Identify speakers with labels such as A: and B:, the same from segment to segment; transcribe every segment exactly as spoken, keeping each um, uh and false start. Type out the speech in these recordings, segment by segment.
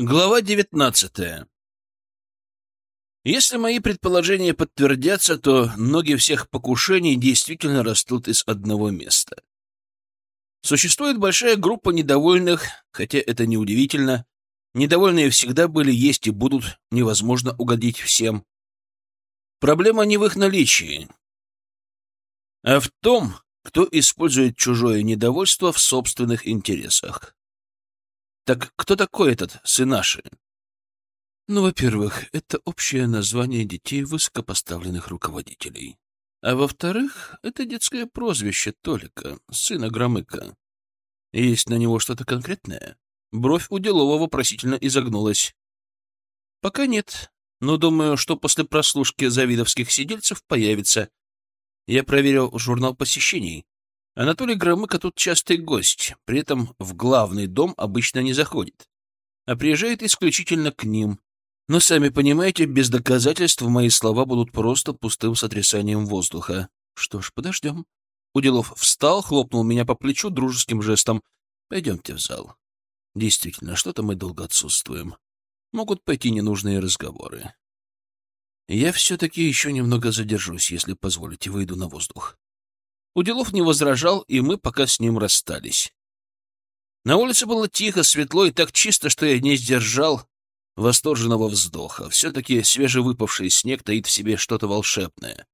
A: Глава девятнадцатая. Если мои предположения подтвердятся, то ноги всех покушений действительно растут из одного места. Существует большая группа недовольных, хотя это неудивительно. Недовольные всегда были, есть и будут, невозможно угодить всем. Проблема не в их наличии, а в том, кто использует чужое недовольство в собственных интересах. Так кто такой этот Сынаши? Ну, во-первых, это общее название детей высокопоставленных руководителей. А во-вторых, это детское прозвище Толика, сына Громыка. Есть на него что-то конкретное? Бровь у Делова вопросительно изогнулась. Пока нет, но думаю, что после прослушки завидовских сидельцев появится. Я проверил журнал посещений. Анатолий Громыко тут частый гость, при этом в главный дом обычно не заходит, а приезжает исключительно к ним. Но, сами понимаете, без доказательств мои слова будут просто пустым сотрясанием воздуха. Что ж, подождем. Уделов встал, хлопнул меня по плечу дружеским жестом. Пойдемте в зал. Действительно, что-то мы долго отсутствуем. Могут пойти ненужные разговоры. Я все-таки еще немного задержусь, если позволите, выйду на воздух. Уделов не возражал, и мы пока с ним расстались. На улице было тихо, светло и так чисто, что я не сдержал восторженного вздоха. Все-таки свежевыпавший снег таит в себе что-то волшебное.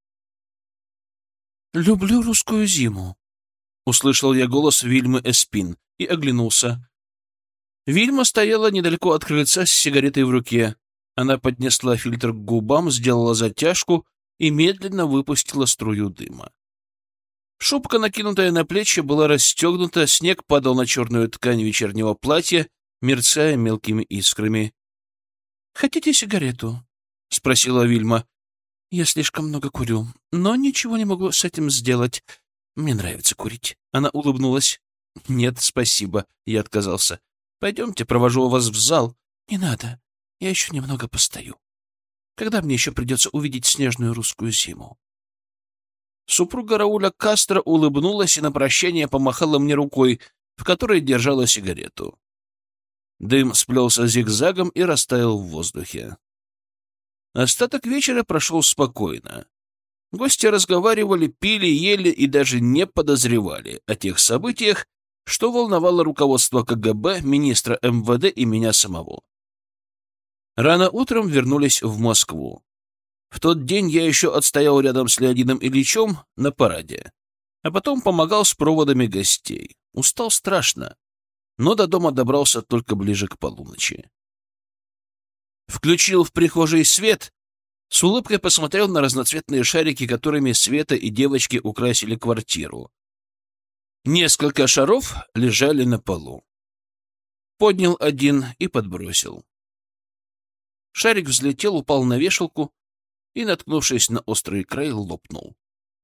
A: «Люблю русскую зиму», — услышал я голос Вильмы Эспин и оглянулся. Вильма стояла недалеко от крыльца с сигаретой в руке. Она поднесла фильтр к губам, сделала затяжку и медленно выпустила струю дыма. Шубка, накинутая на плечи, была расстегнута, снег падал на черную ткань вечернего платья, мерцая мелкими искрами. — Хотите сигарету? — спросила Вильма. — Я слишком много курю, но ничего не могу с этим сделать. Мне нравится курить. Она улыбнулась. — Нет, спасибо, — я отказался. — Пойдемте, провожу вас в зал. — Не надо, я еще немного постою. Когда мне еще придется увидеть снежную русскую зиму? Супруга Рауля Кастро улыбнулась и на прощание помахала мне рукой, в которой держала сигарету. Дым сплелся зигзагом и растаял в воздухе. Остаток вечера прошел спокойно. Гости разговаривали, пили, ели и даже не подозревали о тех событиях, что волновало руководство ка гэ бэ, министра эм вэ дэ и меня самого. Рано утром вернулись в Москву. В тот день я еще отстоял рядом с Леонидом Ильичем на параде, а потом помогал с проводами гостей. Устал страшно, но до дома добрался только ближе к полуночи. Включил в прихожей свет, с улыбкой посмотрел на разноцветные шарики, которыми Света и девочки украсили квартиру. Несколько шаров лежали на полу. Поднял один и подбросил. Шарик взлетел, упал на вешалку и, наткнувшись на острый край, лопнул.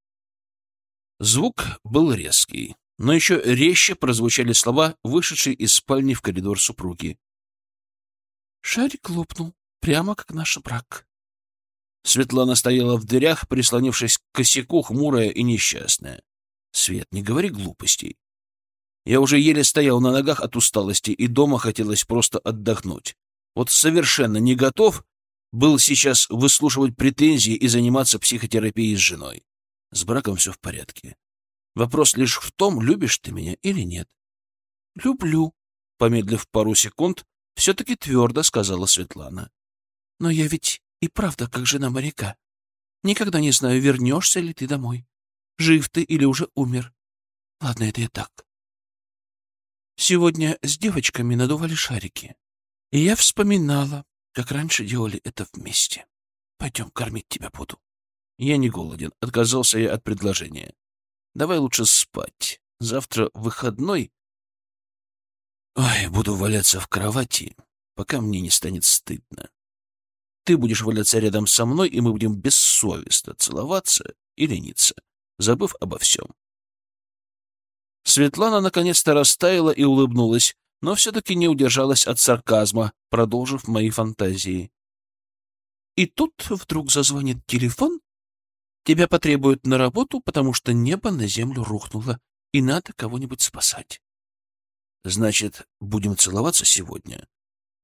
A: Звук был резкий, но еще резче прозвучали слова, вышедшие из спальни в коридор супруги. «Шарик лопнул, прямо как наш брак». Светлана стояла в дверях, прислонившись к косяку, хмурая и несчастная. «Свет, не говори глупостей». Я уже еле стоял на ногах от усталости, и дома хотелось просто отдохнуть. Вот совершенно не готов был сейчас выслушивать претензии и заниматься психотерапией с женой. С браком все в порядке. Вопрос лишь в том, любишь ты меня или нет. — Люблю, — помедлив пару секунд, все-таки твердо сказала Светлана. — Но я ведь и правда как жена моряка. Никогда не знаю, вернешься ли ты домой. Жив ты или уже умер. Ладно, это я так. Сегодня с девочками надували шарики, и я вспоминала, как раньше делали это вместе. Пойдем, кормить тебя буду. Я не голоден, отказался я от предложения. Давай лучше спать. Завтра выходной. Ой, буду валяться в кровати, пока мне не станет стыдно. Ты будешь валяться рядом со мной, и мы будем бессовестно целоваться и лениться, забыв обо всем. Светлана наконец-то растаяла и улыбнулась, но все-таки не удержалась от сарказма, продолжив мои фантазии. И тут вдруг зазвонит телефон. Тебя потребуют на работу, потому что небо на землю рухнуло, и надо кого-нибудь спасать. Значит, будем целоваться сегодня?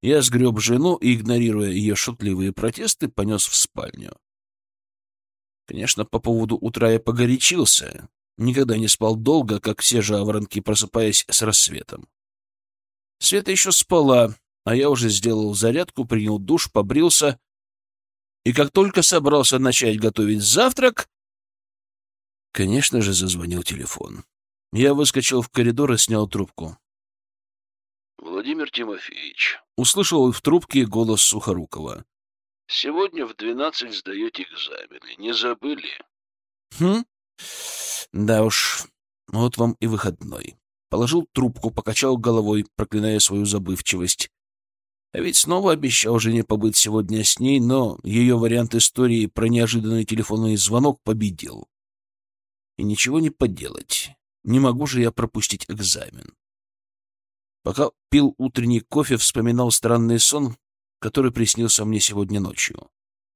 A: Я сгреб жену и, игнорируя ее шутливые протесты, понес в спальню. Конечно, по поводу утра я погорячился. Никогда не спал долго, как все жаворонки, просыпаясь с рассветом. Света еще спала, а я уже сделал зарядку, принял душ, побрился. И как только собрался начать готовить завтрак, конечно же, зазвонил телефон. Я выскочил в коридор и снял трубку. «Владимир Тимофеевич», — услышал в трубке голос Сухорукова. «Сегодня в двенадцать сдаете экзамены. Не забыли?» «Хм? Да уж, вот вам и выходной». Положил трубку, покачал головой, проклиная свою забывчивость. А ведь снова обещал жене побыть сегодня с ней, но ее вариант истории про неожиданный телефонный звонок победил. И ничего не поделать. Не могу же я пропустить экзамен. Пока пил утренний кофе, вспоминал странный сон, который приснился мне сегодня ночью.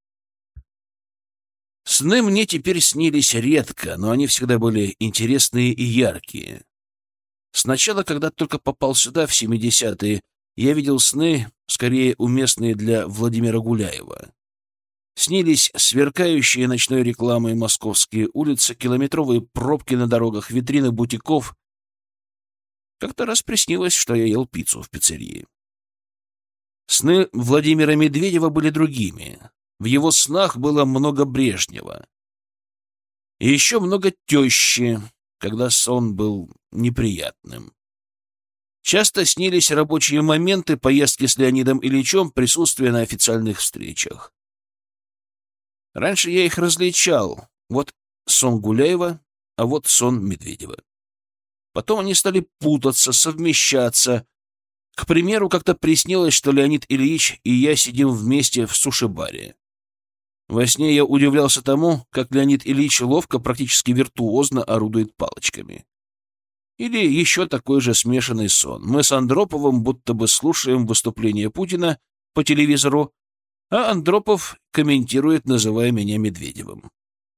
A: Сны мне теперь снились редко, но они всегда были интересные и яркие. Сначала, когда только попал сюда, в семидесятые, я видел сны, скорее уместные для Владимира Гуляева. Снились сверкающие ночной рекламой московские улицы, километровые пробки на дорогах, витрины бутиков. Как-то раз приснилось, что я ел пиццу в пиццерии. Сны Владимира Медведева были другими. В его снах было много Брежнева. И еще много тещи, когда сон был неприятным. Часто снились рабочие моменты, поездки с Леонидом Ильичем, присутствие на официальных встречах. Раньше я их различал. Вот сон Гуляева, а вот сон Медведева. Потом они стали путаться, совмещаться. К примеру, как-то приснилось, что Леонид Ильич и я сидим вместе в суши-баре. Во сне я удивлялся тому, как Леонид Ильич ловко, практически виртуозно орудует палочками. Или еще такой же смешанный сон. Мы с Андроповым будто бы слушаем выступление Путина по телевизору, а Андропов комментирует, называя меня Медведевым.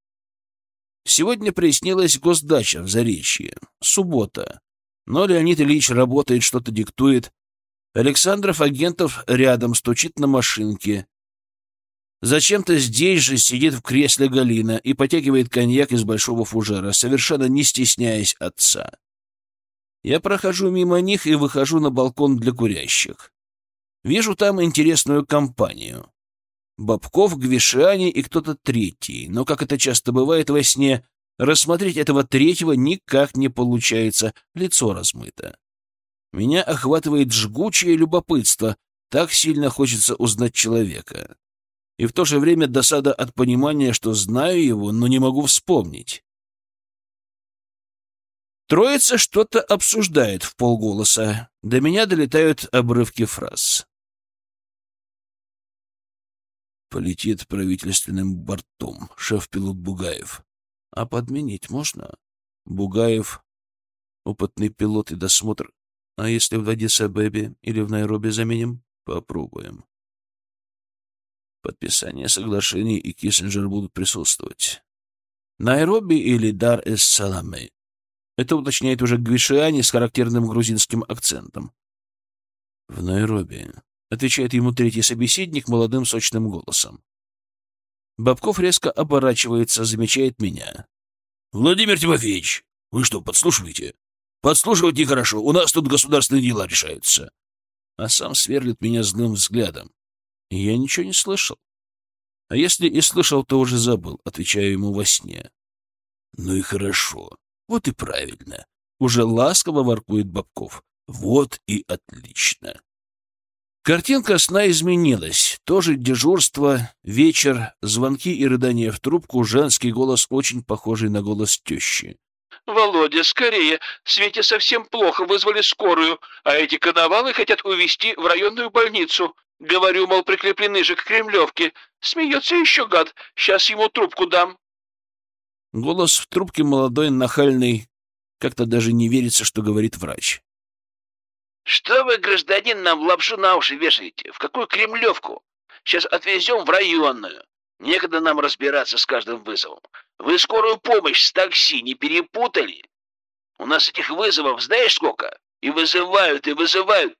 A: Сегодня приснилась госдача в Заречье. Суббота. Но Леонид Ильич работает, что-то диктует. Александров Агентов рядом стучит на машинке. Зачем-то здесь же сидит в кресле Галина и потягивает коньяк из большого фужера, совершенно не стесняясь отца. Я прохожу мимо них и выхожу на балкон для курящих. Вижу там интересную компанию. Бобков, Гвишани и кто-то третий, но, как это часто бывает во сне, рассмотреть этого третьего никак не получается, лицо размыто. Меня охватывает жгучее любопытство, так сильно хочется узнать человека. И в то же время досада от понимания, что знаю его, но не могу вспомнить. Троица что-то обсуждает вполголоса. До меня долетают обрывки фраз. Полетит правительственным бортом шеф-пилот Бугаев. А подменить можно? Бугаев — опытный пилот и досмотр. А если в Аддис-Абебе или в Найроби заменим? Попробуем. Подписание соглашений и Киссинджер будут присутствовать. Найроби или Дар-эс-Саламе? Это уточняет уже Гвишани с характерным грузинским акцентом. В Найроби, отвечает ему третий собеседник молодым сочным голосом. Бобков резко оборачивается, замечает меня. Владимир Тимофеевич, вы что, подслушиваете? Подслушивать нехорошо, у нас тут государственные дела решаются. А сам сверлит меня злым взглядом. Я ничего не слышал. А если и слышал, то уже забыл, отвечаю ему во сне. Ну и хорошо. Вот и правильно. Уже ласково воркует Бобков. Вот и отлично. Картинка сна изменилась. Тоже дежурство, вечер, звонки и рыдания в трубку, женский голос, очень похожий на голос тещи. «Володя, скорее! Свете совсем плохо, вызвали скорую, а эти коновалы хотят увезти в районную больницу. Говорю, мол, прикреплены же к Кремлевке. Смеется еще гад. Сейчас ему трубку дам». Голос в трубке молодой, нахальный. Как-то даже не верится, что говорит врач. «Что вы, гражданин, нам лапшу на уши вешаете? В какую Кремлевку? Сейчас отвезем в районную. Некогда нам разбираться с каждым вызовом. Вы скорую помощь с такси не перепутали? У нас этих вызовов знаешь сколько? И вызывают, и вызывают».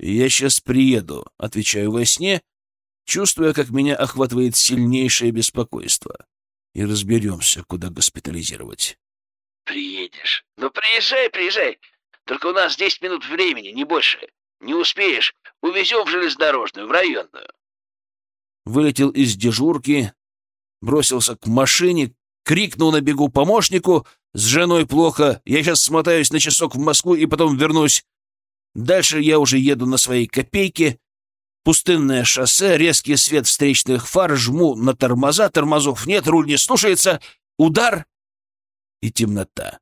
A: «Я сейчас приеду», — отвечаю во сне, чувствуя, как меня охватывает сильнейшее беспокойство. И разберемся, куда госпитализировать.
B: «Приедешь. Ну, приезжай, приезжай. Только у нас десять минут времени, не больше. Не успеешь. Увезем в железнодорожную, в районную».
A: Вылетел из дежурки, бросился к машине, крикнул на бегу помощнику: «С женой плохо, я сейчас смотаюсь на часок в Москву и потом вернусь». Дальше я уже еду на своей копейке. Пустынное шоссе, резкий свет встречных фар, жму на тормоза, тормозов нет, руль не слушается, удар и темнота.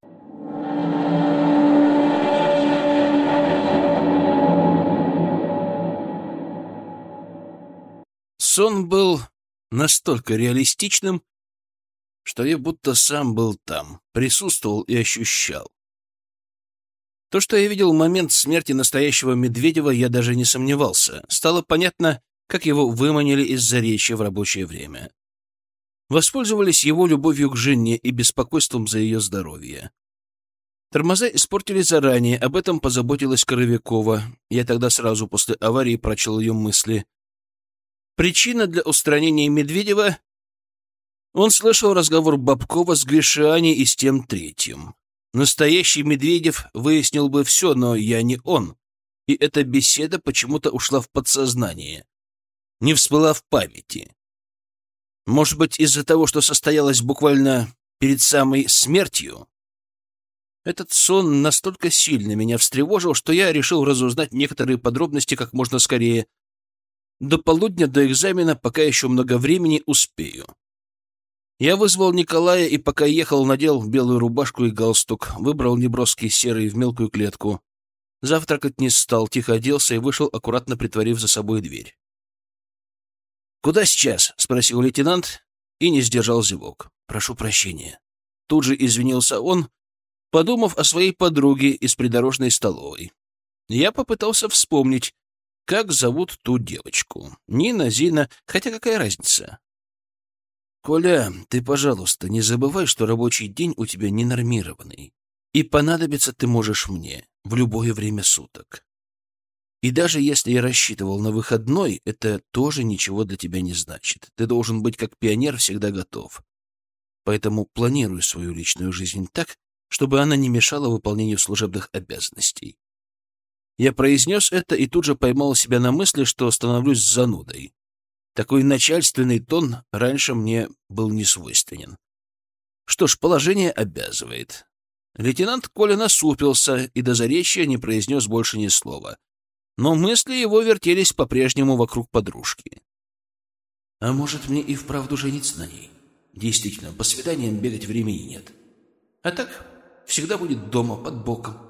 A: Сон был настолько реалистичным, что я будто сам был там, присутствовал и ощущал. То, что я видел в момент смерти настоящего Медведева, я даже не сомневался. Стало понятно, как его выманили из Заречья в рабочее время. Воспользовались его любовью к жене и беспокойством за ее здоровье. Тормоза испортили заранее, об этом позаботилась Коровякова. Я тогда сразу после аварии прочел ее мысли. Причина для устранения Медведева — он слышал разговор Бабкова с Гришани и с тем третьим. Настоящий Медведев выяснил бы все, но я не он. И эта беседа почему-то ушла в подсознание, не всплыла в памяти. Может быть, из-за того, что состоялось буквально перед самой смертью? Этот сон настолько сильно меня встревожил, что я решил разузнать некоторые подробности как можно скорее. До полудня, до экзамена, пока еще много времени, успею. Я вызвал Николая и, пока ехал, надел белую рубашку и галстук, выбрал неброский серый в мелкую клетку. Завтракать не стал, тихо оделся и вышел, аккуратно притворив за собой дверь. «Куда сейчас?» — спросил лейтенант и не сдержал зевок. «Прошу прощения». Тут же извинился он, подумав о своей подруге из придорожной столовой. Я попытался вспомнить, как зовут ту девочку. Нина, Зина, хотя какая разница? «Коля, ты, пожалуйста, не забывай, что рабочий день у тебя ненормированный, и понадобиться ты можешь мне в любое время суток. И даже если я рассчитывал на выходной, это тоже ничего для тебя не значит. Ты должен быть как пионер всегда готов. Поэтому планируй свою личную жизнь так, чтобы она не мешала выполнению служебных обязанностей». Я произнес это и тут же поймал себя на мысли, что становлюсь занудой. Такой начальственный тон раньше мне был не свойственен. Что ж, положение обязывает. Лейтенант Коля насупился и до Заречья не произнес больше ни слова. Но мысли его вертелись по-прежнему вокруг подружки. А может, мне и вправду жениться на ней? Действительно, по свиданиям бегать времени нет. А так всегда будет дома под боком.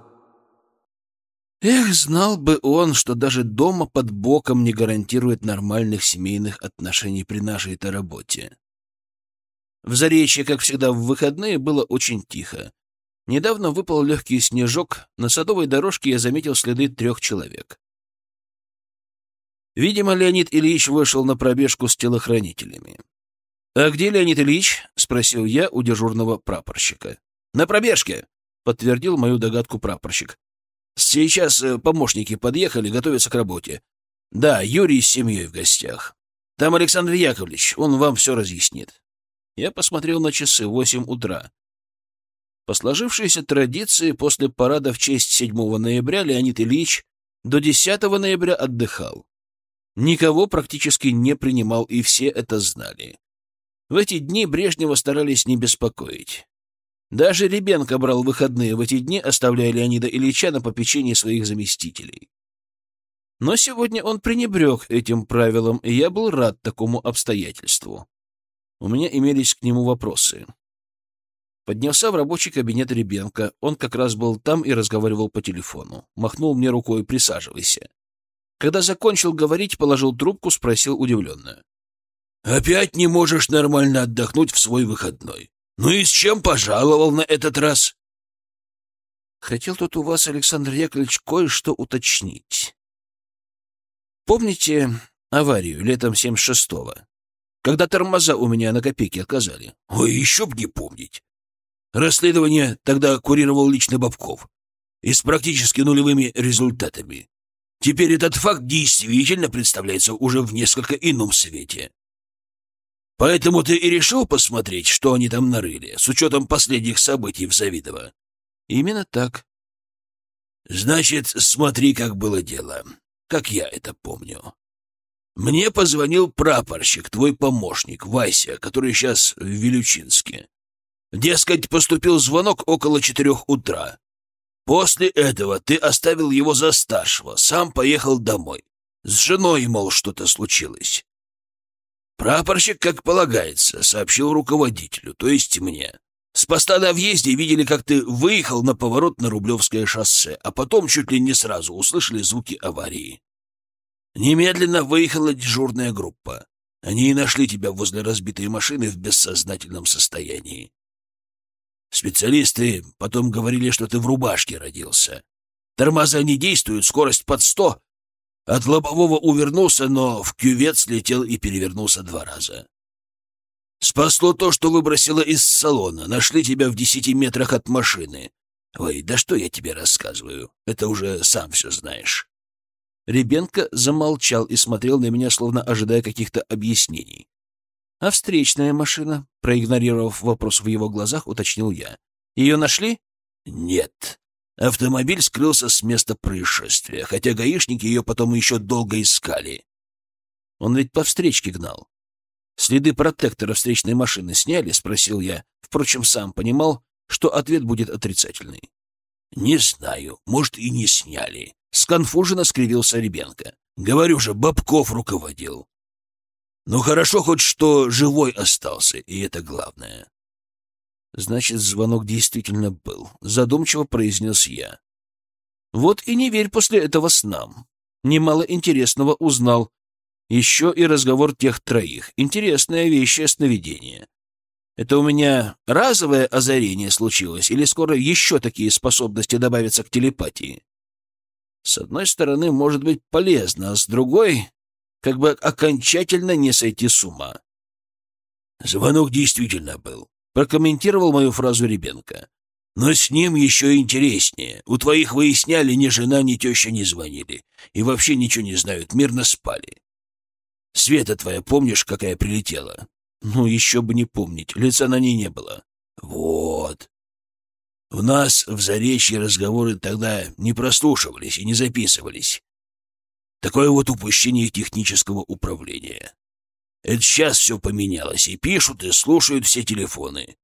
A: Эх, знал бы он, что даже дома под боком не гарантирует нормальных семейных отношений при нашей-то работе. В Заречье, как всегда в выходные, было очень тихо. Недавно выпал легкий снежок, на садовой дорожке я заметил следы трех человек. Видимо, Леонид Ильич вышел на пробежку с телохранителями. «А где Леонид Ильич?» — спросил я у дежурного прапорщика. «На пробежке», — подтвердил мою догадку прапорщик. «Сейчас помощники подъехали, готовятся к работе. Да, Юрий с семьей в гостях. Там Александр Яковлевич, он вам все разъяснит». Я посмотрел на часы, восемь утра. По сложившейся традиции, после парада в честь седьмого ноября Леонид Ильич до десятого ноября отдыхал. Никого практически не принимал, и все это знали. В эти дни Брежнева старались не беспокоить. Даже Ребенко брал выходные в эти дни, оставляя Леонида Ильича на попечении своих заместителей. Но сегодня он пренебрег этим правилом, и я был рад такому обстоятельству. У меня имелись к нему вопросы. Поднялся в рабочий кабинет Ребенко. Он как раз был там и разговаривал по телефону. Махнул мне рукой: «Присаживайся». Когда закончил говорить, положил трубку, спросил удивленно: «Опять не можешь нормально отдохнуть в свой выходной? Ну и с чем пожаловал на этот раз?» «Хотел тут у вас, Александр Яковлевич, кое-что уточнить. Помните аварию летом семьдесят шестого, когда тормоза у меня на копейке отказали?»
B: «Ой, еще б не помнить. Расследование тогда курировал лично Бабков. И с практически нулевыми результатами.
A: Теперь этот факт действительно представляется уже в несколько ином свете. Поэтому ты и решил посмотреть, что они там нарыли, с учетом последних событий в Завидово? Именно так. Значит, смотри, как было дело, как я это помню. Мне позвонил прапорщик, твой помощник, Вася, который сейчас в Вилючинске. Дескать, поступил звонок около четырех утра. После этого ты оставил его за старшего, сам поехал домой. С женой, мол, что-то случилось. Прапорщик, как полагается, сообщил руководителю, то есть мне. С поста на въезде видели, как ты выехал на поворот на Рублевское шоссе, а потом чуть ли не сразу услышали звуки аварии. Немедленно выехала дежурная группа. Они и нашли тебя возле разбитой машины в бессознательном состоянии. Специалисты потом говорили, что ты в рубашке родился. Тормоза не действуют, скорость под сто. От лобового увернулся, но в кювет слетел и перевернулся два раза. Спасло то, что выбросило из салона. Нашли тебя в десяти метрах от машины. Ой, да что я тебе рассказываю? Это уже сам все знаешь. Ребенко замолчал и смотрел на меня, словно ожидая каких-то объяснений. «А встречная машина?» — проигнорировав вопрос в его глазах, уточнил я. «Ее нашли?» «Нет. Автомобиль скрылся с места происшествия, хотя гаишники ее потом еще долго искали. Он ведь по встречке гнал. Следы протектора встречной машины сняли?» — спросил я. Впрочем, сам понимал, что ответ будет отрицательный. «Не знаю. Может, и не сняли». Сконфуженно скривился Ребенко. «Говорю же, Бобков руководил. Ну хорошо хоть что живой остался, и это главное». «Значит, звонок действительно был», — задумчиво произнес я. «Вот и не верь после этого снам. Немало интересного узнал. Еще и разговор тех троих. Интересное вещее сновидение. Это у меня разовое озарение случилось, или скоро еще такие способности добавятся к телепатии? С одной стороны, может быть полезно, а с другой, как бы окончательно не сойти с ума». «Звонок действительно был», — прокомментировал мою фразу Ребенко. «Но с ним еще интереснее. У твоих выясняли, ни жена, ни теща не звонили. И вообще ничего не знают, мирно спали. Света твоя, помнишь, какая прилетела?» «Ну, еще бы не помнить. Лица на ней не было». «Вот. У нас в Заречье разговоры тогда не прослушивались и не записывались. Такое вот упущение технического управления. Это сейчас все поменялось, и пишут, и слушают все телефоны.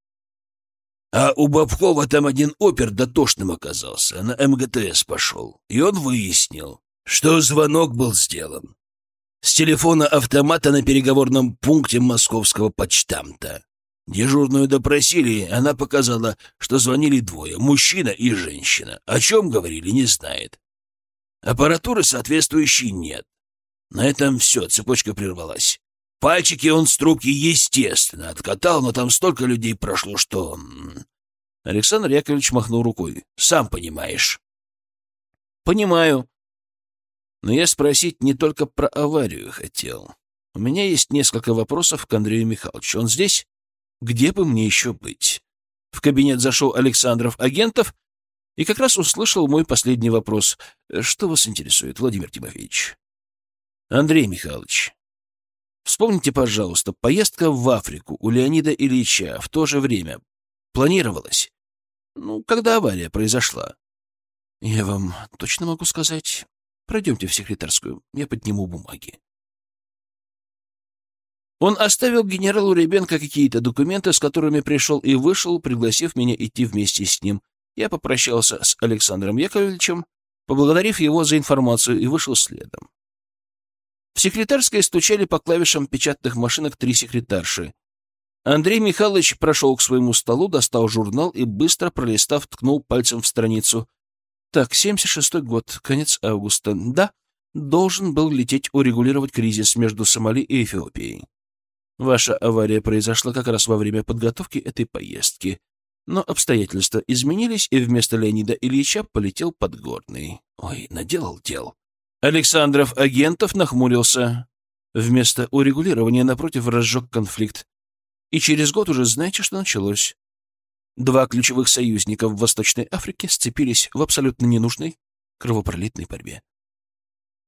A: А у Бобкова там один опер дотошным оказался, на эм гэ тэ эс пошел, и он выяснил, что звонок был сделан с телефона автомата на переговорном пункте московского почтамта. Дежурную допросили, она показала, что звонили двое, мужчина и женщина. О чем говорили, не знает. Аппаратуры соответствующей нет. На этом все, цепочка прервалась. Пальчики он с трубки, естественно, откатал, но там столько людей прошло, что... Александр Яковлевич махнул рукой. «Сам понимаешь». «Понимаю. Но я спросить не только про аварию хотел. У меня есть несколько вопросов к Андрею Михайловичу. Он здесь? Где бы мне еще быть?» В кабинет зашел Александров Агентов и как раз услышал мой последний вопрос. «Что вас интересует, Владимир Тимофеевич?» «Андрей Михайлович, вспомните, пожалуйста, поездка в Африку у Леонида Ильича в то же время планировалась? Ну, когда авария произошла?» «Я вам точно могу сказать. Пройдемте в секретарскую, я подниму бумаги». Он оставил генералу Ребенко какие-то документы, с которыми пришел и вышел, пригласив меня идти вместе с ним. Я попрощался с Александром Яковлевичем, поблагодарив его за информацию, и вышел следом. В секретарской стучали по клавишам печатных машинок три секретарши. Андрей Михайлович прошел к своему столу, достал журнал и, быстро пролистав, ткнул пальцем в страницу. «Так, семьдесят шестой год, конец августа. Да, должен был лететь урегулировать кризис между Сомали и Эфиопией. Ваша авария произошла как раз во время подготовки этой поездки. Но обстоятельства изменились, и вместо Леонида Ильича полетел Подгорный. Ой, наделал дел». Александров Агентов нахмурился. Вместо урегулирования, напротив, разжег конфликт. И через год уже знаете, что началось. Два ключевых союзника в Восточной Африке сцепились в абсолютно ненужной кровопролитной борьбе.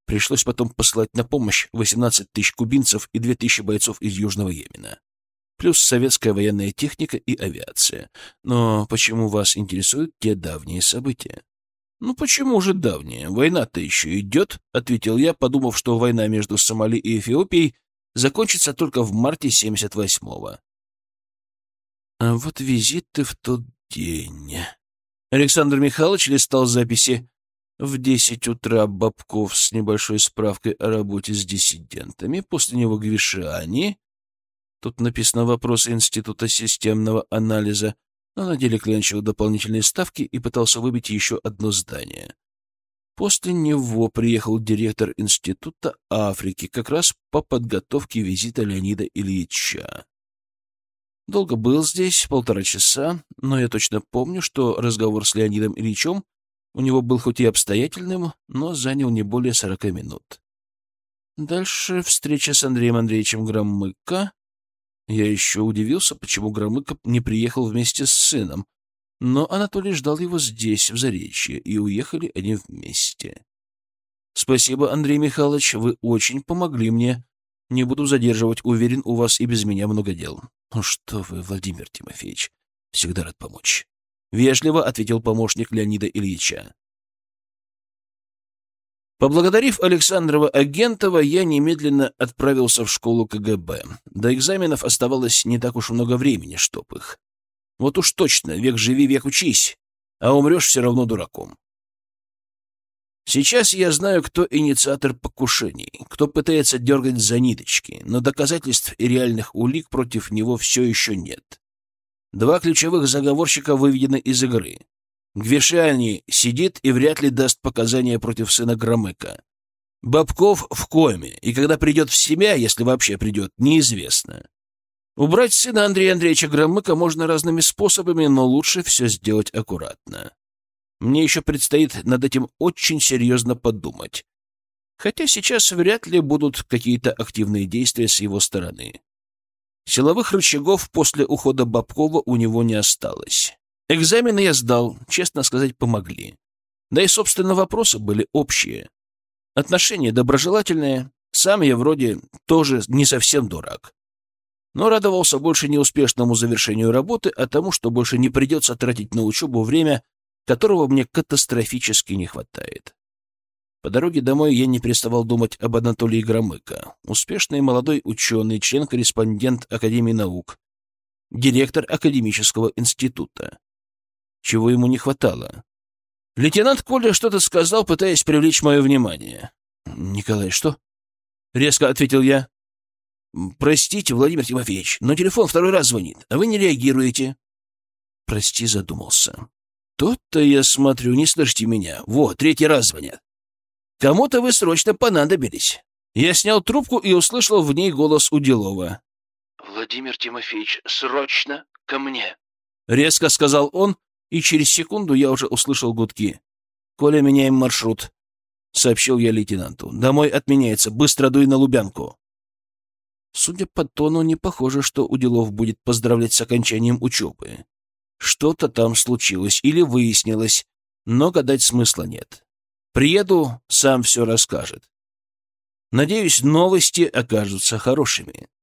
A: Пришлось потом послать на помощь восемнадцать тысяч кубинцев и две тысячи бойцов из Южного Йемена. Плюс советская военная техника и авиация. Но почему вас интересуют те давние события? «Ну почему же давние? Война-то еще идет», — ответил я, подумав, что война между Сомали и Эфиопией закончится только в марте семьдесят восьмого. А вот визиты в тот день. Александр Михайлович листал записи. В десять утра Бобков с небольшой справкой о работе с диссидентами, после него Гвишани. Тут написано «Вопросы Института системного анализа», но на деле клянчил дополнительные ставки и пытался выбить еще одно здание. После него приехал директор Института Африки как раз по подготовке визита Леонида Ильича. Долго был здесь, полтора часа, но я точно помню, что разговор с Леонидом Ильичем у него был хоть и обстоятельным, но занял не более сорока минут. Дальше встреча с Андреем Андреевичем Громыко. Я еще удивился, почему Громыко не приехал вместе с сыном, но Анатолий ждал его здесь, в Заречье, и уехали они вместе. «Спасибо, Андрей Михайлович, вы очень помогли мне. Не буду задерживать, уверен, у вас и без меня много дел». «Ну что вы, Владимир Тимофеевич, всегда рад помочь», — вежливо ответил помощник Леонида Ильича. Поблагодарив Александрова Агентова, я немедленно отправился в школу ка гэ бэ. До экзаменов оставалось не так уж много времени, чтоб их. Вот уж точно, век живи, век учись, а умрешь все равно дураком. Сейчас я знаю, кто инициатор покушений, кто пытается дергать за ниточки, но доказательств и реальных улик против него все еще нет. Два ключевых заговорщика выведены из игры. Гвишани сидит и вряд ли даст показания против сына Громыко. Бобков в коме, и когда придет в себя, если вообще придет, неизвестно. Убрать сына Андрея Андреевича Громыко можно разными способами, но лучше все сделать аккуратно. Мне еще предстоит над этим очень серьезно подумать. Хотя сейчас вряд ли будут какие-то активные действия с его стороны. Силовых рычагов после ухода Бобкова у него не осталось. Экзамены я сдал, честно сказать, помогли. Да и, собственно, вопросы были общие. Отношения доброжелательные, сам я вроде тоже не совсем дурак. Но радовался больше не успешному завершению работы, а тому, что больше не придется тратить на учебу время, которого мне катастрофически не хватает. По дороге домой я не переставал думать об Анатолии Громыко. Успешный молодой ученый, член-корреспондент Академии наук, директор академического института. Чего ему не хватало? Лейтенант Коля что-то сказал, пытаясь привлечь мое внимание. «Николай, что?» — резко ответил я. «Простите, Владимир Тимофеевич, но телефон второй раз звонит, а вы не реагируете». «Прости», — задумался. «Тот-то я смотрю, не слышите меня. Во, третий раз звонят. Кому-то вы срочно понадобились». Я снял трубку и услышал в ней голос Уделова.
B: «Владимир Тимофеевич, срочно ко мне»,
A: — резко сказал он, и через секунду я уже услышал гудки. «Коля, меняем маршрут», — сообщил я лейтенанту. «Домой отменяется. Быстро дуй на Лубянку». Судя по тону, не похоже, что Уделов будет поздравлять с окончанием учебы. Что-то там случилось или выяснилось, но гадать смысла нет. Приеду, сам все расскажет. Надеюсь, новости окажутся хорошими.